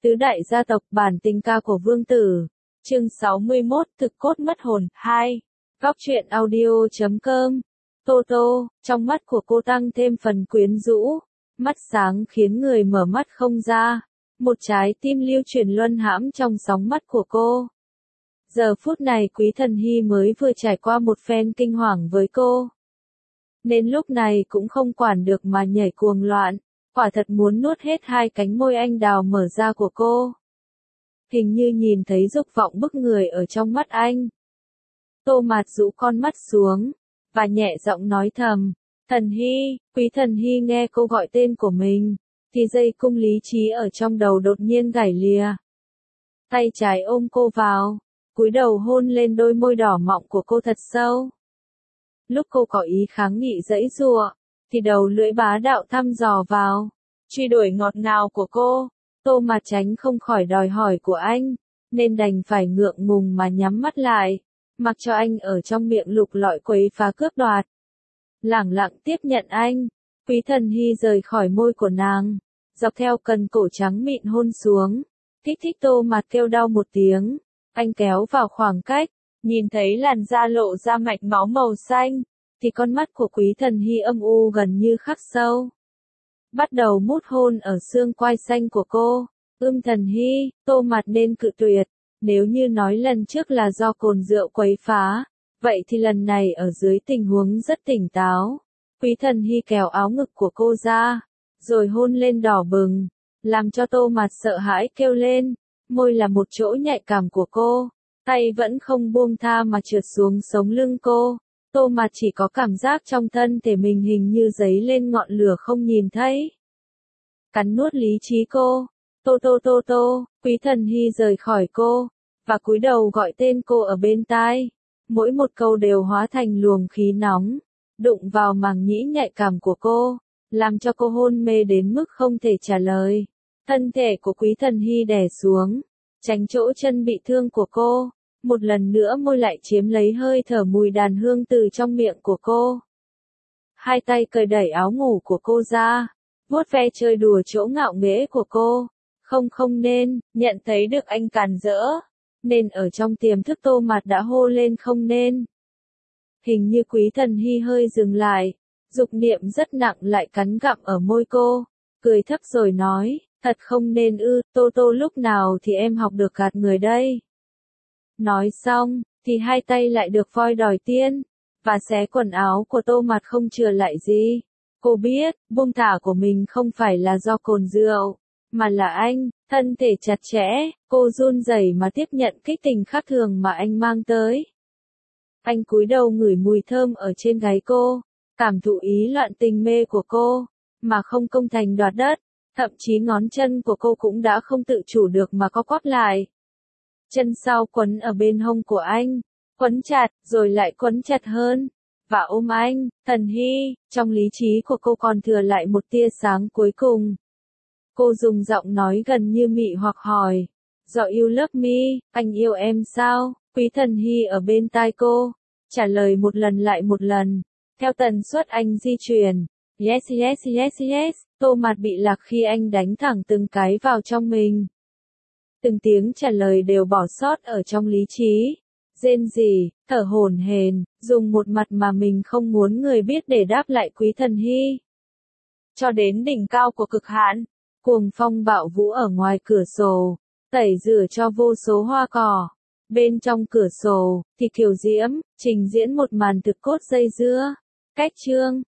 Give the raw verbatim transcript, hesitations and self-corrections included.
Tứ đại gia tộc bản tình ca của Vương Tử. Chương sáu mươi mốt Thực cốt mất hồn hai. Góc truyện audio chấm com. Tô Tô, trong mắt của cô tăng thêm phần quyến rũ, mắt sáng khiến người mở mắt không ra. Một trái tim lưu truyền luân hãm trong sóng mắt của cô. Giờ phút này Quý Thần Hy mới vừa trải qua một phen kinh hoàng với cô. Nên lúc này cũng không quản được mà nhảy cuồng loạn. Quả thật muốn nuốt hết hai cánh môi anh đào mở ra của cô. Hình như nhìn thấy dục vọng bức người ở trong mắt anh. Tô Mạt rũ con mắt xuống, và nhẹ giọng nói thầm, Thần Hy. Quý Thần Hy nghe cô gọi tên của mình, thì dây cung lý trí ở trong đầu đột nhiên gảy lìa. Tay trái ôm cô vào, cúi đầu hôn lên đôi môi đỏ mọng của cô thật sâu. Lúc cô có ý kháng nghị giãy giụa, thì đầu lưỡi bá đạo thăm dò vào, truy đuổi ngọt ngào của cô. Tô Mạt tránh không khỏi đòi hỏi của anh, nên đành phải ngượng ngùng mà nhắm mắt lại, mặc cho anh ở trong miệng lục lọi quấy phá cướp đoạt. Lẳng lặng tiếp nhận anh, Quý Thần Hy rời khỏi môi của nàng, dọc theo cần cổ trắng mịn hôn xuống. Thích thích Tô Mạt kêu đau một tiếng, anh kéo vào khoảng cách, nhìn thấy làn da lộ ra mạch máu màu xanh, thì con mắt của Quý Thần Hy âm u gần như khắc sâu. Bắt đầu mút hôn ở xương quai xanh của cô. Ưm Thần Hy, Tô Mạt nên cự tuyệt. Nếu như nói lần trước là do cồn rượu quấy phá, vậy thì lần này ở dưới tình huống rất tỉnh táo. Quý Thần Hy kéo áo ngực của cô ra, rồi hôn lên đỏ bừng, làm cho Tô Mạt sợ hãi kêu lên. Môi là một chỗ nhạy cảm của cô, tay vẫn không buông tha mà trượt xuống sống lưng cô. Tô Mạt chỉ có cảm giác trong thân thể mình hình như giấy lên ngọn lửa không nhìn thấy. Cắn nuốt lý trí cô. Tô Tô Tô Tô. Quý Thần Hy rời khỏi cô, và cúi đầu gọi tên cô ở bên tai. Mỗi một câu đều hóa thành luồng khí nóng, đụng vào màng nhĩ nhạy cảm của cô, làm cho cô hôn mê đến mức không thể trả lời. Thân thể của Quý Thần Hy đè xuống, tránh chỗ chân bị thương của cô. Một lần nữa môi lại chiếm lấy hơi thở mùi đàn hương từ trong miệng của cô. Hai tay cởi đẩy áo ngủ của cô ra, vuốt ve chơi đùa chỗ ngạo nghễ của cô. Không không nên, nhận thấy được anh cản rỡ, nên ở trong tiềm thức Tô Mạt đã hô lên không nên. Hình như Quý Thần Hy hơi dừng lại, dục niệm rất nặng lại cắn gặm ở môi cô, cười thấp rồi nói, thật không nên ư, Tô Tô lúc nào thì em học được gạt người đây. Nói xong, thì hai tay lại được voi đòi tiên, và xé quần áo của Tô Mạt không chừa lại gì. Cô biết, buông thả của mình không phải là do cồn rượu, mà là anh. Thân thể chặt chẽ, cô run rẩy mà tiếp nhận kích tình khác thường mà anh mang tới. Anh cúi đầu ngửi mùi thơm ở trên gáy cô, cảm thụ ý loạn tình mê của cô, mà không công thành đoạt đất. Thậm chí ngón chân của cô cũng đã không tự chủ được mà co quắp lại. Chân sau quấn ở bên hông của anh, quấn chặt, rồi lại quấn chặt hơn, và ôm anh. Thần Hy, trong lý trí của cô còn thừa lại một tia sáng cuối cùng. Cô dùng giọng nói gần như mị hoặc hỏi, do you love me, anh yêu em sao? Quý Thần Hy ở bên tai cô, trả lời một lần lại một lần, theo tần suất anh di chuyển. Yes yes yes yes. Tô Mạt bị lạc khi anh đánh thẳng từng cái vào trong mình. Từng tiếng trả lời đều bỏ sót ở trong lý trí. Rên rỉ, thở hổn hển, dùng một mặt mà mình không muốn người biết để đáp lại Quý Thần Hy. Cho đến đỉnh cao của cực hạn, cuồng phong bạo vũ ở ngoài cửa sổ, tẩy rửa cho vô số hoa cỏ. Bên trong cửa sổ, thì Kiều Diễm, trình diễn một màn thực cốt dây dưa. Cách chương.